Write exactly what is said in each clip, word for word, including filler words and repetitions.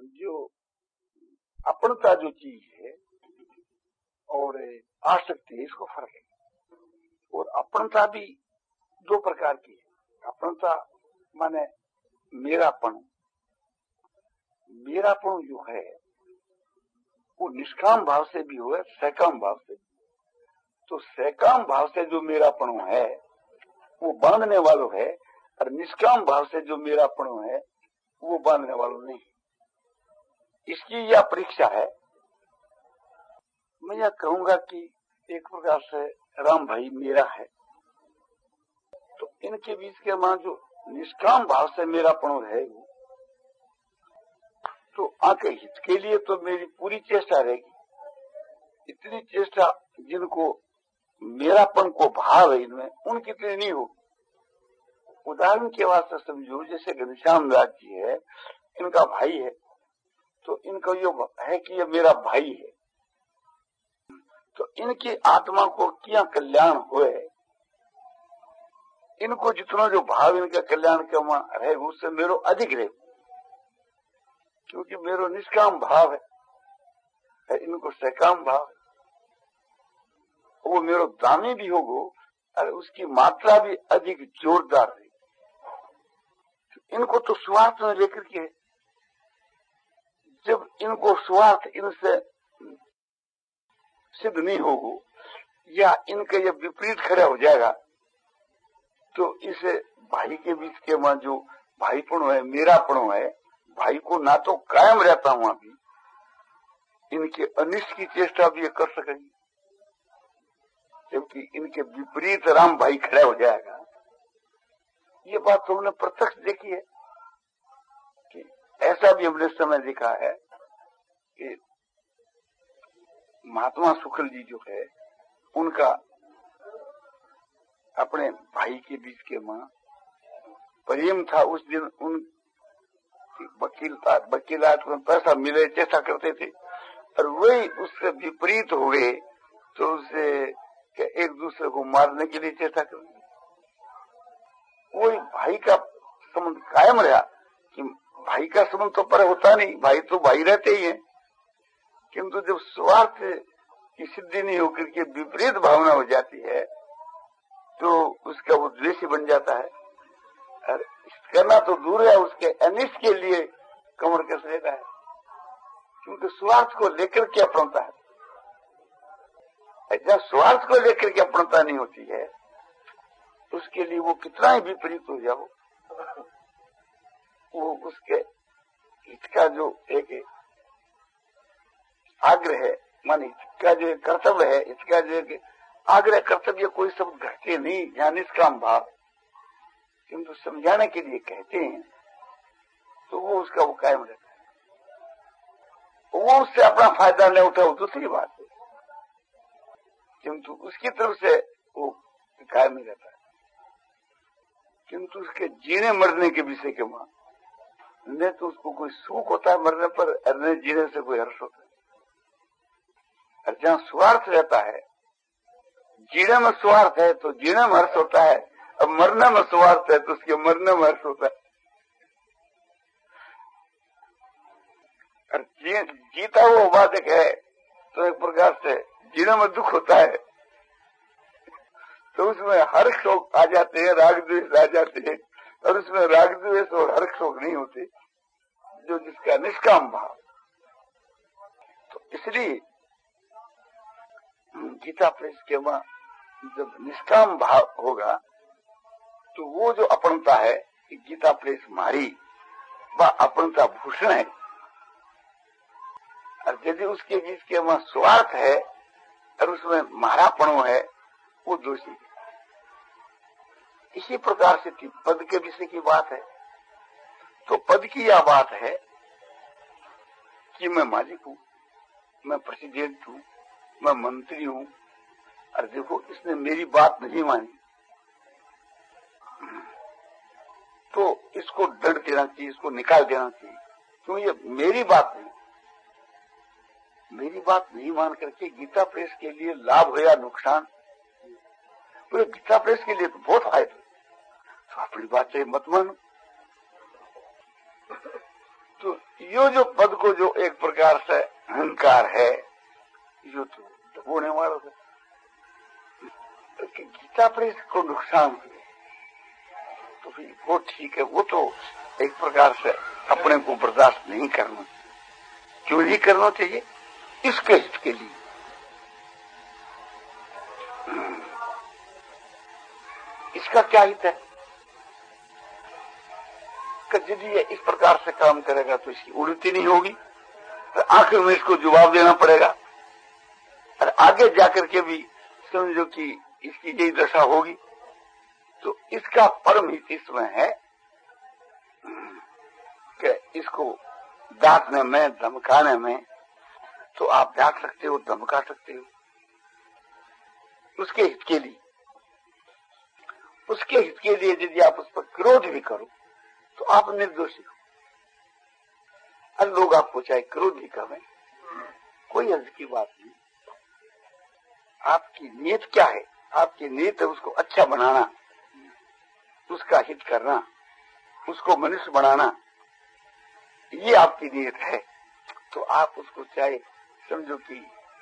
जो अपनता जो चीज है और आसक्ति है, इसको फर्क है। और अपनता भी दो प्रकार की है। अपनता माने मेरापन। मेरापन जो है वो निष्काम भाव से भी हो, सकाम भाव से। तो सकाम भाव से जो मेरापन है वो बांधने वालों है, और निष्काम भाव से जो मेरापन है वो बांधने वालों नहीं। इसकी यह परीक्षा है। मैं यह कहूंगा कि एक प्रकार से राम भाई मेरा है, तो इनके बीच के मां जो निष्काम भाव से मेरापन है वो, तो आके हित के लिए तो मेरी पूरी चेष्टा रहेगी। इतनी चेष्टा जिनको मेरापन को भाव है इनमें, उनकी इतनी नहीं हो। उदाहरण के वास्ते समझो, जैसे घनश्याम दास जी है, इनका भाई है, तो इनका ये है कि ये मेरा भाई है, तो इनकी आत्मा को क्या कल्याण होए, इनको जितना जो भाव इनका कल्याण के वहां रहे उससे मेरो अधिक रहे, क्योंकि मेरो निष्काम भाव है, इनको सकाम भाव है। वो मेरो दानी भी होगो और उसकी मात्रा भी अधिक जोरदार रही। इनको तो स्वार्थ में लेकर के, जब इनको स्वार्थ इनसे सिद्ध नहीं होगा या इनका ये विपरीत खड़ा हो जाएगा, तो इसे भाई के बीच के वहां जो भाईपण है, मेरापण है, भाई को ना तो कायम रहता वहां भी, इनके अनिष्ट की चेष्टा भी ये कर सकेंगे, जबकि इनके विपरीत राम भाई खड़ा हो जाएगा। ये बात हमने प्रत्यक्ष देखी है कि ऐसा भी हमने समय देखा है कि महात्मा सुखल जी जो है, उनका अपने भाई के बीच के मां प्रेम था। उस दिन उन वकील था, वकीलात में पैसा मिले चेष्टा करते थे, और वही उससे विपरीत हो गए तो उसे एक दूसरे को मारने के लिए चेष्टा कर। वही भाई का संबंध कायम रहा कि भाई का संबंध तो पर होता नहीं, भाई तो भाई रहते ही है, किंतु जब स्वार्थ की सिद्धि नहीं होकर के विपरीत भावना हो जाती है तो उसका वो द्वेषी बन जाता है। और करना तो दूर है, उसके अनिष्ट के लिए कमर कस लेता है, क्योंकि स्वार्थ को लेकर के अपनता है। जब स्वार्थ को लेकर के अपनता नहीं होती है, उसके लिए वो कितना ही विपरीत हो जाओ, वो उसके हित का जो एक आग्रह है, माने इसका जो कर्तव्य है, इसका जो एक आग्रह कर्तव्य कोई सब घटते नहीं, यहाँ निष्काम भाव, किंतु समझाने के लिए कहते हैं तो वो उसका वो कायम रहता है। वो उससे अपना फायदा न उठा वो दूसरी बात है, किंतु उसकी तरफ से वो कायम नहीं रहता है। किंतु उसके जीने मरने के विषय के मां न तो उसको कोई सुख होता है मरने पर, और न जीने से कोई हर्ष होता है। और जहाँ स्वार्थ रहता है, जीने में स्वार्थ है तो जीने में हर्ष होता है, अब मरने में स्वार्थ है तो उसके मरने में हर्ष होता है। और जी, जीता हुआ बाधक है तो एक प्रकार से जीने में दुख होता है, तो उसमें हर्ष शोक आ जाते हैं, राग द्वेष आ जाते हैं, और उसमें राग द्वेष और हर्ष शोक नहीं होते, जो जिसका निष्काम भाव। तो इसलिए गीता प्रेस के वहां जब निष्काम भाव होगा तो वो जो अपनता है कि गीता प्रेस मारी, वह अपनता भूषण है। और यदि उसके बीच के वहां स्वार्थ है और उसमें मारापणो है, वो दोषी है। इसी प्रकार से पद के विषय की बात है, तो पद की यह बात है कि मैं मालिक हूं, मैं प्रेसिडेंट हूं, मैं मंत्री हूं, और देखो इसने मेरी बात नहीं मानी तो इसको दंड देना चाहिए, इसको निकाल देना चाहिए, क्यों ये मेरी बात नहीं। मेरी बात नहीं मान करके गीता प्रेस के लिए लाभ हो या नुकसान, तो गीता प्रेस के लिए तो बहुत फायदा, तो अपनी बात से मत मानो। तो यो जो पद को जो एक प्रकार से अहंकार है, यो तो दबोने वाला है। तो गीता प्रेस को नुकसान हुए तो फिर वो ठीक है, वो तो एक प्रकार से अपने को बर्दाश्त नहीं करना। क्यों नहीं करना चाहिए? इसके हित के लिए। इसका क्या हित है कि यदि ये इस प्रकार से काम करेगा तो इसकी उन्नति नहीं होगी, तो आखिर में इसको जवाब देना पड़ेगा और आगे जाकर के भी समझो कि इसकी यही दशा होगी। तो इसका परम हित इसमें है कि इसको डांटने में, धमकाने में तो आप डांट सकते हो, धमका सकते हो उसके हित के लिए। उसके हित के लिए यदि आप उस पर क्रोध भी करो तो आप निर्दोषी हो। और लोग आपको चाहे क्रोध भी करें, कोई अर्थ की बात नहीं। आपकी नीयत क्या है? आपकी नीयत है उसको अच्छा बनाना, उसका हित करना, उसको मनुष्य बनाना, ये आपकी नीयत है। तो आप उसको चाहे समझो कि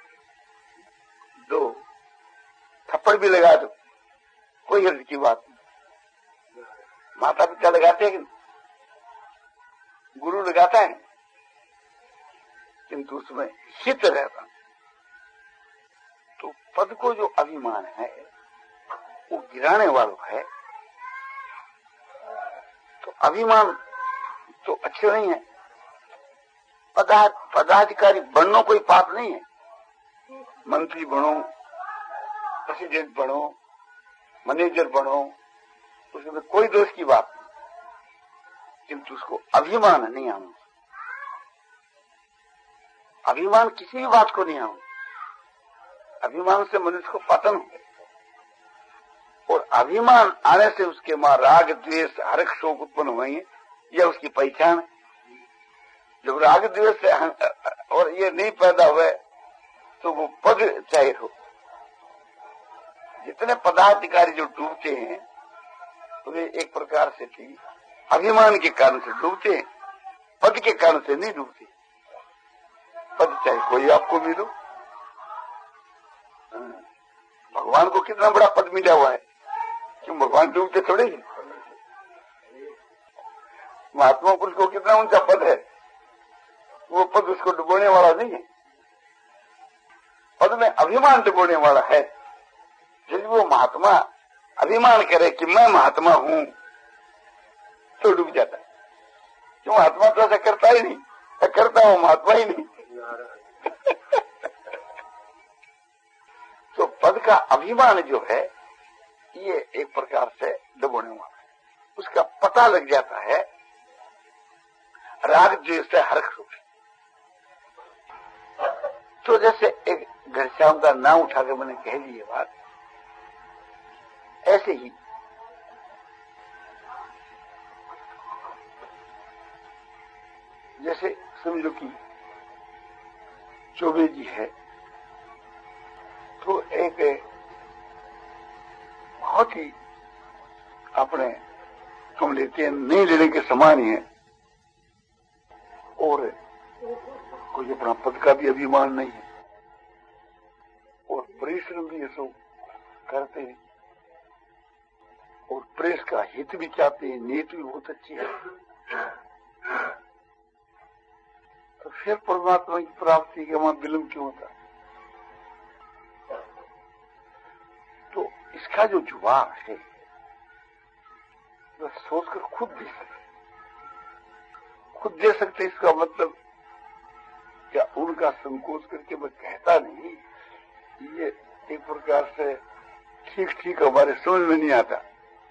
दो थप्पड़ भी लगा दो, कोई हर्ज की बात नहीं। माता पिता लगाते हैं, गुरु लगाता है, किंतु उसमें हित रहता। तो पद को जो अभिमान है वो गिराने वाला है। तो अभिमान तो अच्छे नहीं है। पदा पदाधिकारी बनना कोई पाप नहीं है। मंत्री बनो, प्रेसिडेंट बनो, मैनेजर बनो, उसमें कोई दोष की बात नहीं, किंतु उसको अभिमान नहीं आना। अभिमान किसी भी बात को नहीं आना। अभिमान से मनुष्य को पतन हो, और अभिमान आने से उसके मां राग, द्वेष, हर्ष, शोक उत्पन्न हुए, यह उसकी पहचान है। जब राग द्वेष से और ये नहीं पैदा हुए तो वो पद चाहे हो। जितने पदाधिकारी जो डूबते हैं तो वे एक प्रकार से थी अभिमान के कारण से डूबते हैं, पद के कारण से नहीं डूबते। पद चाहे कोई आपको मिलो, भगवान को कितना बड़ा पद मिला हुआ है, क्यों भगवान डूबते थोड़े ही। महात्मा पुरुष को कितना ऊंचा पद है, वो पद उसको डुबोने वाला नहीं है। पद में अभिमान डुबोने वाला है। यदि वो महात्मा अभिमान करे कि मैं महात्मा हूं तो डूब जाता है। क्यों? महात्मा तो ऐसा करता ही नहीं, करता हो महात्मा ही नहीं। तो पद का अभिमान जो है ये एक प्रकार से डुबोने वाला है। उसका पता लग जाता है राग द्वेष से हर्ष हो। तो जैसे एक घनश्याम का नाम उठाकर मैंने कह दी ये बात, ऐसे ही जैसे समझो कि चौबे जी है तो एक बहुत ही अपने हम लेते हैं नहीं लेने के समान ही है, और कोई अपना पद का भी अभिमान नहीं है, और परिश्रम भी ऐसा करते हैं, और प्रेस का हित भी चाहते हैं, नीति भी बहुत अच्छी है। तो फिर परमात्मा की प्राप्ति के वहां विलंब क्यों होता? तो इसका जो जवाब है वह सोचकर खुद दे सकते, खुद दे सकते। इसका मतलब क्या उनका संकोच करके मैं कहता नहीं, ये एक प्रकार से ठीक ठीक हमारे समझ में नहीं आता।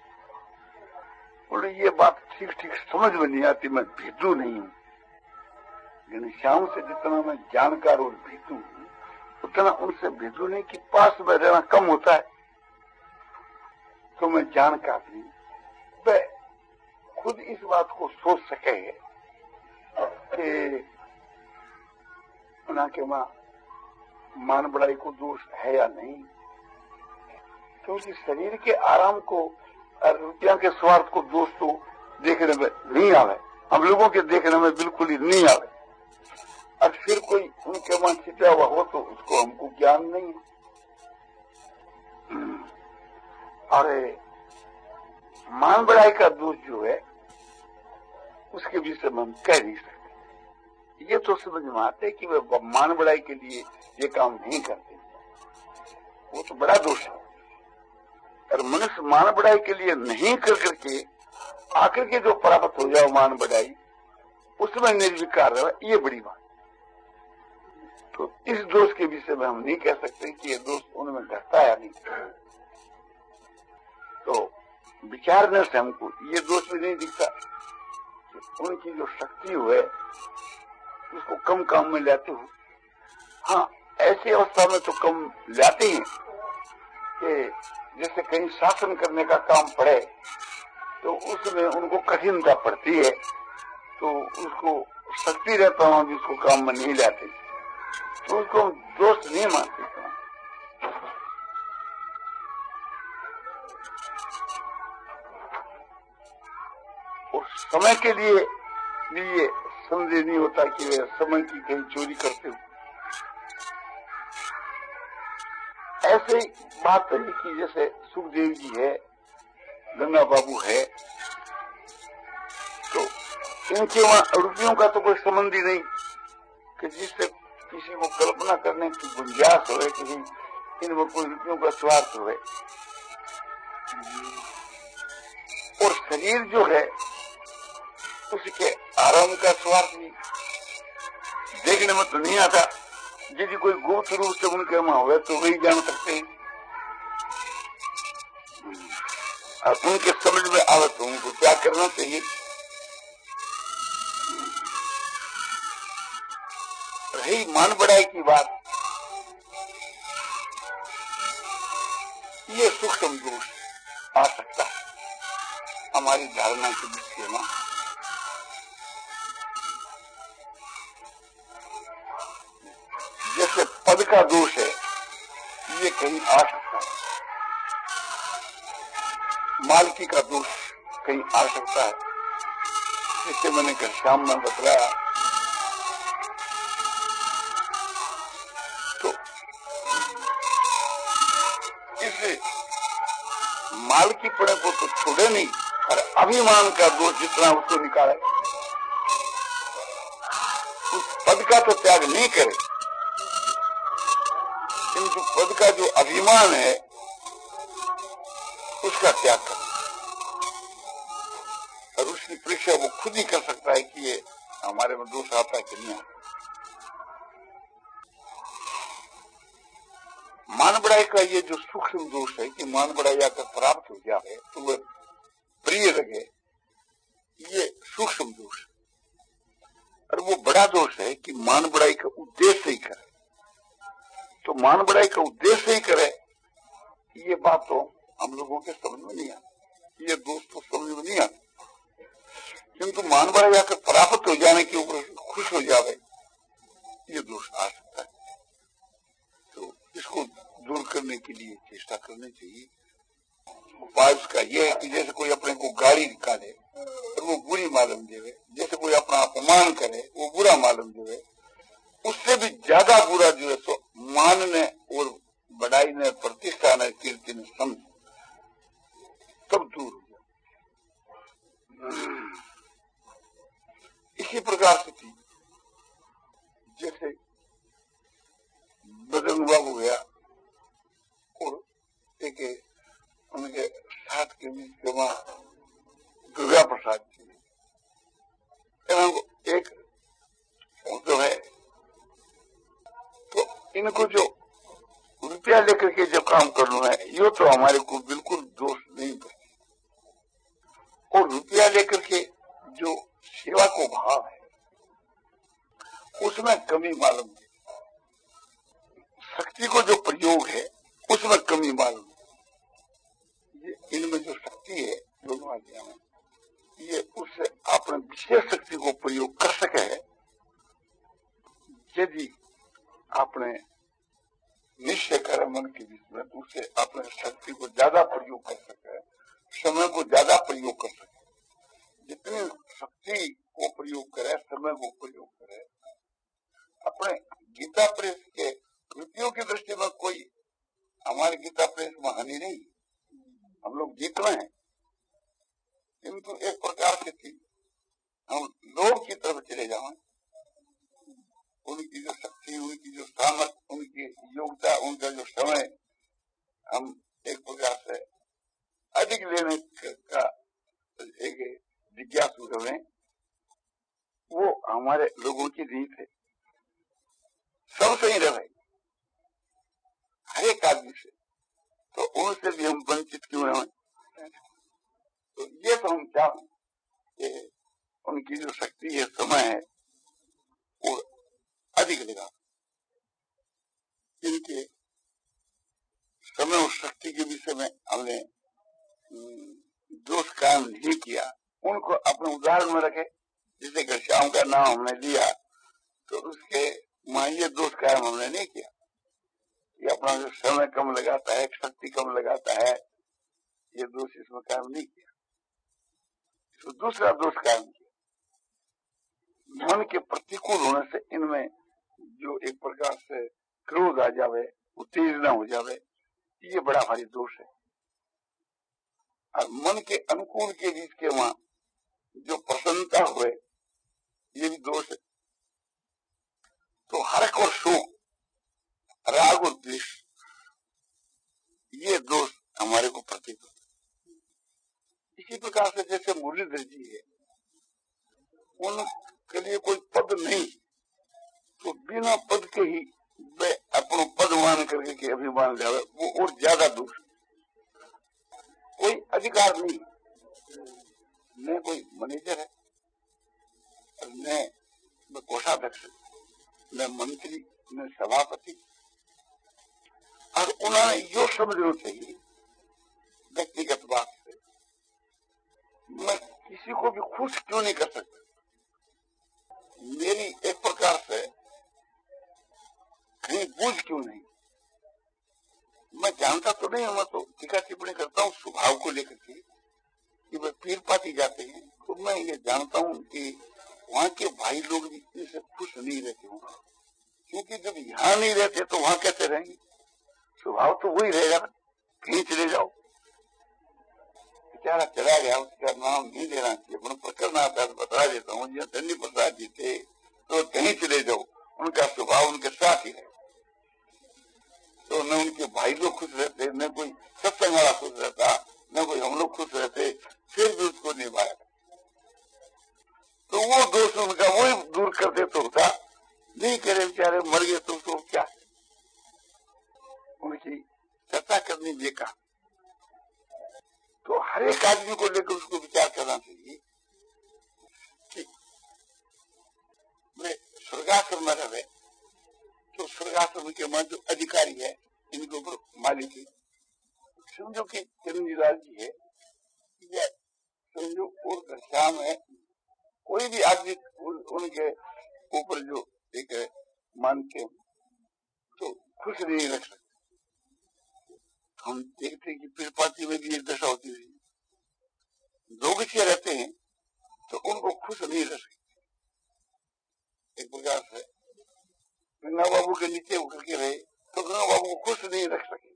बोले ये बात ठीक ठीक समझ में नहीं आती, मैं भेदू नहीं हूं। घनश्याम से जितना मैं जानकार और भेदू हूं उतना उनसे भेदू नहीं कि पास में रहना कम होता है। तो मैं जानकार नहीं, वह खुद इस बात को सोच सके कि उनके मां मान बढ़ाई को दोष है या नहीं, क्योंकि शरीर के आराम को और रुपया के स्वार्थ को दोष तो देखने में नहीं आवे। हम लोगों के देखने में बिल्कुल ही नहीं आवे। और फिर कोई उनके मन छिपा हुआ हो तो उसको हमको ज्ञान नहीं है। अरे मान बढ़ाई का दोष जो है उसके विषय में हम कह नहीं सकते। ये तो समझ में आते कि वे मान बढ़ाई के लिए ये काम नहीं करते, वो तो बड़ा दोष है। और मनुष्य मान बढ़ाई के लिए नहीं कर करके आकर के जो प्राप्त हो जाए मान बढ़ाई उसमें निर्विकार रहे, ये बड़ी बात। तो इस दोष के विषय में हम नहीं कह सकते कि ये दोष उनमें घटता या नहीं। तो विचारने से हमको ये दोष भी नहीं दिखता कि उनकी जो शक्ति है उसको कम काम में लाते हो। हाँ, ऐसी अवस्था में तो कम लाते हैं कि जैसे कहीं शासन करने का काम पड़े तो उसमें उनको कठिनता पड़ती है, तो उसको शक्ति रहता हूं भी उसको काम में नहीं लाते, तो उसको दोष नहीं मानते। और समय के लिए भी ये संदेह नहीं होता कि वे समय की कहीं चोरी करते हो। ऐसे ही बात है कि जैसे सुखदेव जी है, गंगा बाबू है, तो इनके वहां रुपयों का तो कोई संबंध ही नहीं कि जिससे किसी को कल्पना करने की गुंजाइश हो कि इनमें कोई रुपयों का स्वार्थ हो। और शरीर जो है उसके आराम का स्वार्थ भी देखने में तो नहीं आता। यदि कोई गुप्त रूप से उनके वहां हुए तो वही जान सकते हैं, और उनके समझ में आवे तो उनको क्या करना चाहिए। रही मान बढ़ाई की बात, ये सूक्ष्म दोष आ सकता है हमारी धारणा के विषय में। जैसे पद का दोष है, ये कहीं आ सकता है। मालकी का दोष कहीं आ सकता है, जिससे मैंने घनश्याम में बतलाया। तो इसे मालकी पड़े को तो छोड़े नहीं, और अभिमान का दोष जितना उसको निकाले, उस पद का तो त्याग नहीं करे, किंतु पद का जो अभिमान है उसका त्याग करे। और उसकी परीक्षा वो खुद ही कर सकता है कि ये हमारे में दोष आता है कि नहीं आता। मान बढ़ाई का ये जो सूक्ष्म दोष है कि मान बढ़ाई अगर प्राप्त हो जाए तो वह प्रिय लगे, ये सूक्ष्म दोष है। और वो बड़ा दोष है कि मान बढ़ाई का उद्देश्य ही करे। तो मान बढ़ाई का उद्देश्य ही करे, ये बात तो हम लोगों के समझ में नहीं आती, ये दोष तो समझ में नहीं आता। किंतु मान बढ़ाई आकर प्राप्त हो जाने के ऊपर खुश हो जावे, ये दोष आ सकता है। तो इसको दूर करने के लिए चेष्टा करनी चाहिए। उपाय उसका यह है कि जैसे कोई अपने को गाली निकाले और वो बुरी मालूम देवे, जैसे कोई अपना अपमान करे वो बुरा मालूम देवे, उससे भी ज्यादा बुरा जो है तो मान ने और बढ़ाई ने, प्रतिष्ठा ने, कीर्ति ने समझ, तब दूर हो जाए। इसी प्रकार से थी, जैसे बजरंग बाबू गया और एक उनके साथ के बीच के वहां दुर्गा प्रसाद जी, एक जो है, तो इनको जो रुपया लेकर के जो काम करना है, ये तो हमारे को बिल्कुल दोष नहीं पड़े। और रुपया लेकर के जो सेवा को भाव है उसमें कमी मालूम है, शक्ति को जो प्रयोग है उसमें कमी मालूम है। ये इनमें जो शक्ति है दोनों आज्ञा में, ये उससे अपने विशेष शक्ति को प्रयोग कर सके है। यदि आपने निश्चय करे मन के बीच में, उससे अपने शक्ति को ज्यादा प्रयोग कर सके, समय को ज्यादा प्रयोग कर सके। जितनी शक्ति को प्रयोग करे, समय को प्रयोग करे, अपने गीता प्रेस के कृतियों की दृष्टि में कोई हमारे गीता प्रेस में हानि नहीं, हम लोग जीत रहे हैं, किंतु एक प्रकार से थी हम लोग की तरफ चले जाएं, उनकी जो शक्ति, उनकी जो सामर्थ्य, उनकी योग्यता, उनका जो समय हम एक प्रकार से अधिक लेने का एक जिज्ञासु रहे, वो हमारे लोगों की रीत है। सब सही रहे हर एक आदमी से, तो उनसे भी हम वंचित क्यों रहे? तो ये तो हम चाहें कि उनकी जो शक्ति है, समय है, वो अधिक लगा। इनके समय और शक्ति के विषय में हमने दोष कायम नहीं किया, उनको अपने उदाहरण में रखे। जैसे घनश्याम का नाम हमने लिया तो उसके मां ये दोष कायम हमने नहीं किया, ये अपना जो समय कम लगाता है, शक्ति कम लगाता है, ये दोष इसमें कायम नहीं किया। तो दूसरा दोष कायम किया, मन के प्रतिकूल होने से इनमें जो एक प्रकार से क्रोध आ जावे, उत्तेजना हो जावे, ये बड़ा भारी दोष है। और मन के अनुकूल के बीच के वहां जो प्रसन्नता हुए, ये भी दोष है। तो हर्ष और शोक, राग और द्वेष, ये दोष हमारे को प्रतीत होता है। इसी प्रकार से जैसे मुरलीधर जी है, उनके लिए कोई पद नहीं, तो बिना पद के ही वे अपना पद मान करके के अभिमान जावे, वो और ज्यादा दोष। कोई अधिकार नहीं, न कोई मैनेजर है, न कोषाध्यक्ष, न मंत्री, न सभापति। और उन्होंने यो समझना चाहिए व्यक्तिगत बात से, मैं किसी को भी खुश क्यों नहीं कर सकता। मेरी एक प्रकार से कहीं बूझ क्यों नहीं, मैं जानता तो नहीं हूं, मैं तो टीका टिप्पणी करता हूँ स्वभाव को लेकर के कि वे पीर पाती जाते हैं, तो मैं ये जानता हूँ कि वहाँ के भाई लोग भी इनसे खुश नहीं रहते होंगे, क्योंकि जब यहाँ नहीं रहते तो वहाँ कैसे रहेंगे। स्वभाव तो वही रहेगा ना, कहीं चले जाओ, बेचारा चला गया, उसका नाम नहीं देना चाहिए, अपना प्रकरण आता है बता देता हूँ। जहाँ धन्य प्रसाद जी थे तो कहीं चले जाओ, उनका स्वभाव उनके साथ ही है, तो न उनके भाई लोग खुश रहते, न कोई सत्संग वाला खुश रहता, न कोई हम लोग खुश रहते, फिर भी उसको निभाया। तो वो दोष उनका वही दूर कर दे तो होता, नहीं करे, बेचारे मर गए तो उसको क्या, उनकी चर्चा करनी बेकार। तो हर एक आदमी को लेकर उसको विचार करना चाहिए कि मैं स्वर्गाश्रम में रहे, तो स्वर्गाश्रम के मन जो अधिकारी है, इनके ऊपर मालिक है, समझो कि चिरंजीलाल जी है, या समझो और घनश्याम है, कोई भी आदमी उनके ऊपर जो एक मानते तो खुश नहीं रख सकते। हम देखते कि पीर पाती में भी एक दशा होती है, दो बच्चे रहते हैं तो उनको खुश नहीं रख सकते। एक प्रकार से गंगा बाबू के नीचे उतर के रहे तो गंगा बाबू को खुश नहीं रख सके,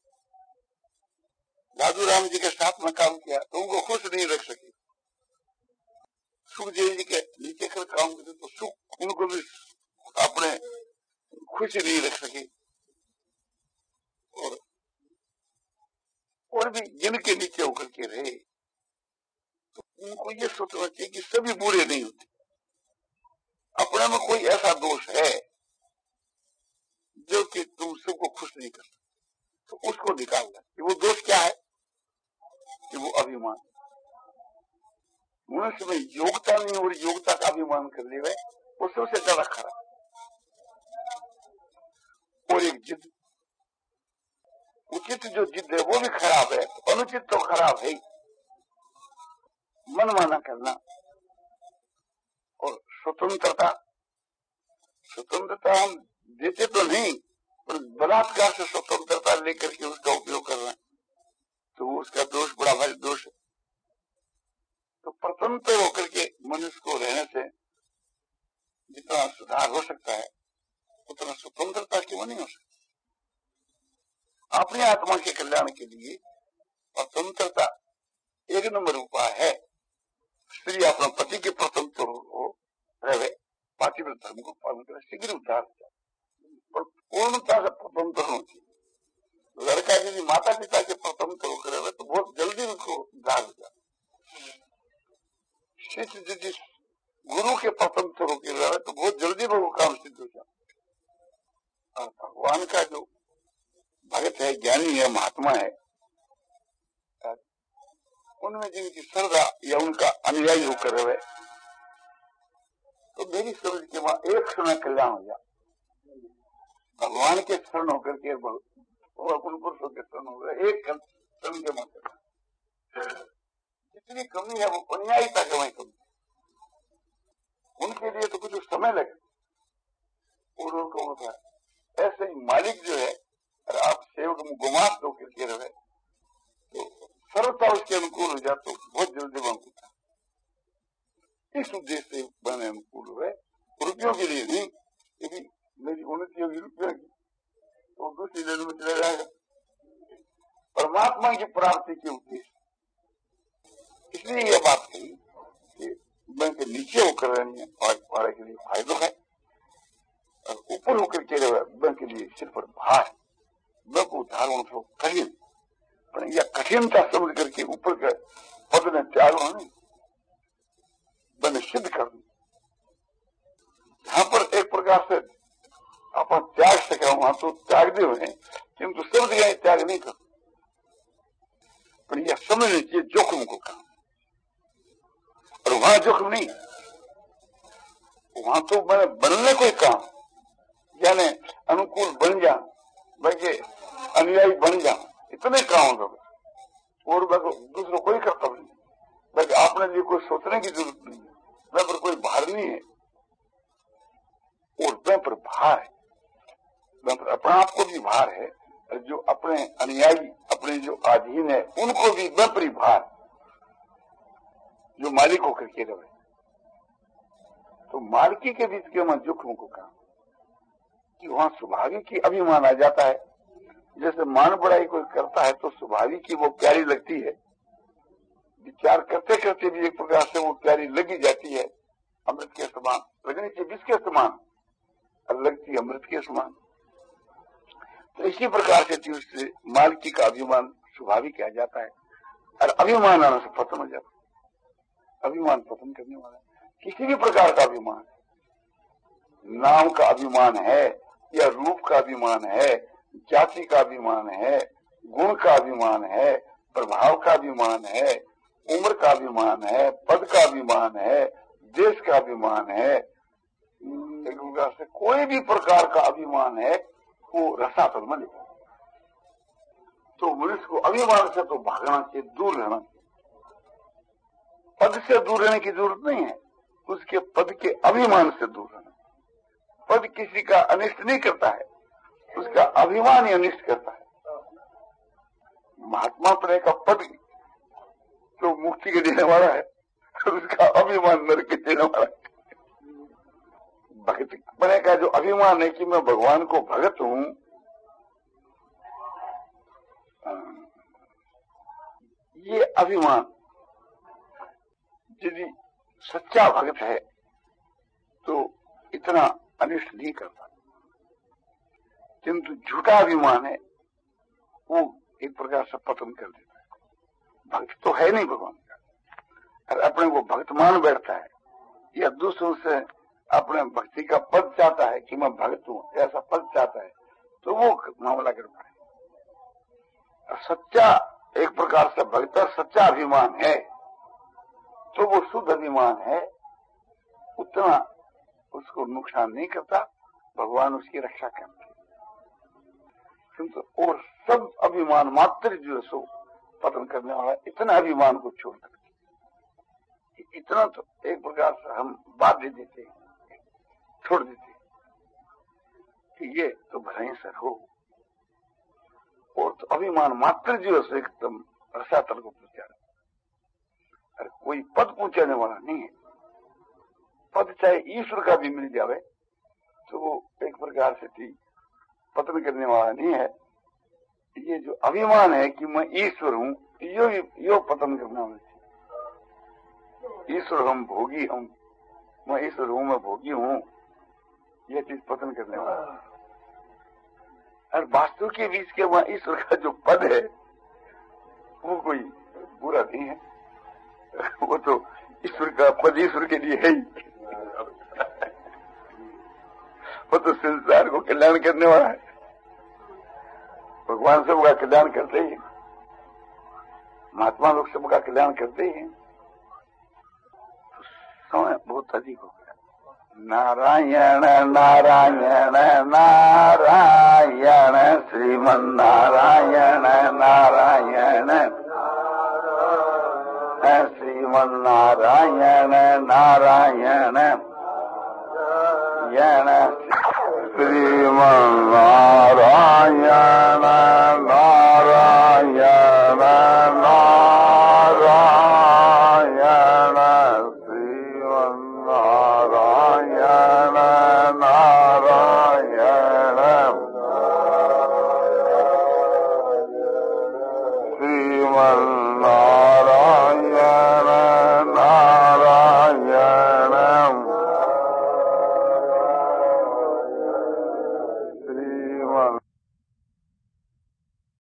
दादू राम जी के साथ में काम किया तो उनको खुश नहीं रख सके, सुखदेव जी के नीचे कर काम करते तो सुख उनको भी अपने खुश नहीं रख सके। और और भी जिनके नीचे होकर के रहे तो उनको ये सोचना चाहिए कि सभी बुरे नहीं होते, अपने में कोई ऐसा दोष है जो कि तुम सबको खुश नहीं कर सकते, तो उसको निकालना कि वो दोष क्या है, कि वो अभिमान। मनुष्य में योग्यता नहीं और योग्यता का अभिमान कर ले, वो सबसे ज्यादा खराब। और एक जिद, उचित जो जिद है वो भी खराब है, अनुचित तो खराब है। मन माना करना और स्वतंत्रता, स्वतंत्रता हम देते तो नहीं, पर बलात्कार से स्वतंत्रता लेकर के उसका उपयोग कर रहे हैं, तो उसका दोष बड़ा भारी दोष है। तो स्वतंत्र होकर के मनुष्य को रहने से जितना सुधार हो सकता है उतना स्वतंत्रता क्यों नहीं हो सकता। अपनी आत्मा के कल्याण के लिए स्वतंत्रता एक नंबर उपाय है। स्त्री अपना पति के स्वतंत्र हो रहे, पातिव्रत धर्म को पालन करे, शीघ्र उद्धार हो जाए, और पूर्णता से स्वतंत्र होना चाहिए। लड़का यदि माता पिता के स्वतंत्र होकर रहे तो बहुत जल्दी उनको उद्धार हो जाए। शिष्य यदि गुरु के स्वतंत्र होकर रहे तो बहुत जल्दी वो काम सिद्ध हो जाए। और भगवान का जो भगत है, ज्ञानी है, महात्मा है, उनमें जिनकी श्रद्धा या उनका अनुयायी होकर रहे तो मेरी समझ के वहां एक समय कल्याण हो जाए। भगवान के शरण होकर के और अपन पुरुषों के शरण हो गए, एक क्षण के मत जितनी कमी है वो अनुयायिता के वही कमी। उनके लिए तो कुछ समय लगे और उनको होता है। ऐसे ही मालिक जो है, अगर आप सेवक में गुमास दो करके रहे तो सरलता उसके अनुकूल हो जाए तो बहुत जल्दी बन होता है। इस उद्देश्य से बने अनुकूल हुए, रुपयों के लिए नहीं। यदि मेरी उन्नति होगी रुपयों की तो दूसरी लेन में चला जाएगा। परमात्मा की प्राप्ति के उद्देश्य इसलिए यह बात कही कि बैंक के नीचे होकर रहनी है पाड़े के लिए फायदा है, और ऊपर होकर के बैंक के लिए सिर पर भार। बैंक को उद्धार तो कठिन, पर यह कठिनता समझ करके ऊपर का पद ने त्याग नहीं, मैंने सिद्ध कर दी। यहाँ पर एक प्रकार से अपन त्याग सके वहां तो त्याग दे हुए हैं, किंतु सब जगह त्याग नहीं कर। पर यह समझना चाहिए जोखिम को काम, और वहां जोखिम नहीं, वहां तो मैंने बनने कोई काम, यानी अनुकूल बन जा, बल्कि अनुयायी बन जा, इतने काम होगा। और दूसरा कोई कर्तव्य नहीं, बल्कि अपने लिए कोई सोचने की जरूरत नहीं है। मैं पर कोई भार नहीं है और मैं पर भार है, मैं पर अपने आप को भी भार है, और जो अपने अनुयायी अपने जो अधीन है उनको भी मैं पर भार, जो मालिक होकर के रहे। तो मालिकी के बीच के मैं जोखिम को काम कि वहां स्वाभाविक ही अभिमान आ जाता है। जैसे मान बढ़ाई कोई करता है तो स्वाभाविक ही वो प्यारी लगती है, विचार करते करते भी एक प्रकार से वो प्यारी लगी जाती है, अमृत के समान लगनी चाहिए, विष के समान, और लगती अमृत के समान। तो इसी प्रकार से से मालिकी का अभिमान स्वाभाविक आ जाता है, और अभिमान आने से पतन हो जाता है। अभिमान पतन करने वाला किसी भी प्रकार का अभिमान, नाम का अभिमान है या रूप का अभिमान है, जाति का अभिमान है, गुण का अभिमान है, प्रभाव का अभिमान है, उम्र का अभिमान है, पद का अभिमान है, देश का अभिमान है, एक प्रकार से कोई भी प्रकार का अभिमान है वो रसातल में लिखा। तो मनुष्य को अभिमान से तो भागना चाहिए, दूर रहना चाहिए। पद से दूर रहने की जरूरत नहीं है, उसके पद के अभिमान से दूर रहना। पद किसी का अनिष्ट नहीं करता है, उसका अभिमान ही अनिष्ट करता है। महात्मा पने का पद तो मुक्ति के देने वाला है, तो उसका अभिमान नरक के देने वाला है। भक्त पने का जो अभिमान है कि मैं भगवान को भगत हूं, ये अभिमान यदि सच्चा भक्त है तो इतना अनिष्ट नहीं करता, किंतु झूठा अभिमान है वो एक प्रकार से पतन कर देता है। भक्त तो है नहीं भगवान का, और अपने को भक्त मान बैठता है या दूसरों से अपने भक्ति का पद चाहता है कि मैं भक्त हूं, ऐसा पद चाहता है, तो वो मामला करता है। सच्चा एक प्रकार से भक्त सच्चा अभिमान है तो वो शुद्ध अभिमान है, उतना उसको नुकसान नहीं करता, भगवान उसकी रक्षा करते। किंतु और सब अभिमान मात्र जो सो पतन करने वाला, इतना अभिमान को छोड़ करके, इतना तो एक प्रकार से हम बात दे देते, छोड़ देते कि ये तो भला ही सर हो, और तो अभिमान मात्र जो है एकदम रसातल को पहुंचा। अरे कोई पद पहुंचाने वाला नहीं है। पद चाहे ईश्वर का भी मिल जावे तो वो एक प्रकार से थी पतन करने वाला नहीं है। ये जो अभिमान है कि मैं ईश्वर हूँ, यो यो पतन करने वाला थी। ईश्वर हम भोगी, हम मैं ईश्वर हूँ, मैं भोगी हूँ, यह चीज पतन करने वाला। और वास्तु के बीच के वहां ईश्वर का जो पद है वो कोई बुरा नहीं है। वो तो ईश्वर का पद ईश्वर के लिए है ही। वो तो संसार को कल्याण करने वाला है। भगवान सबका कल्याण करते ही, महात्मा लोग सबका कल्याण करते ही हैं। समय बहुत अधिक हो गया। नारायण नारायण नारायण श्रीमन नारायण नारायण श्रीमन नारायण नारायण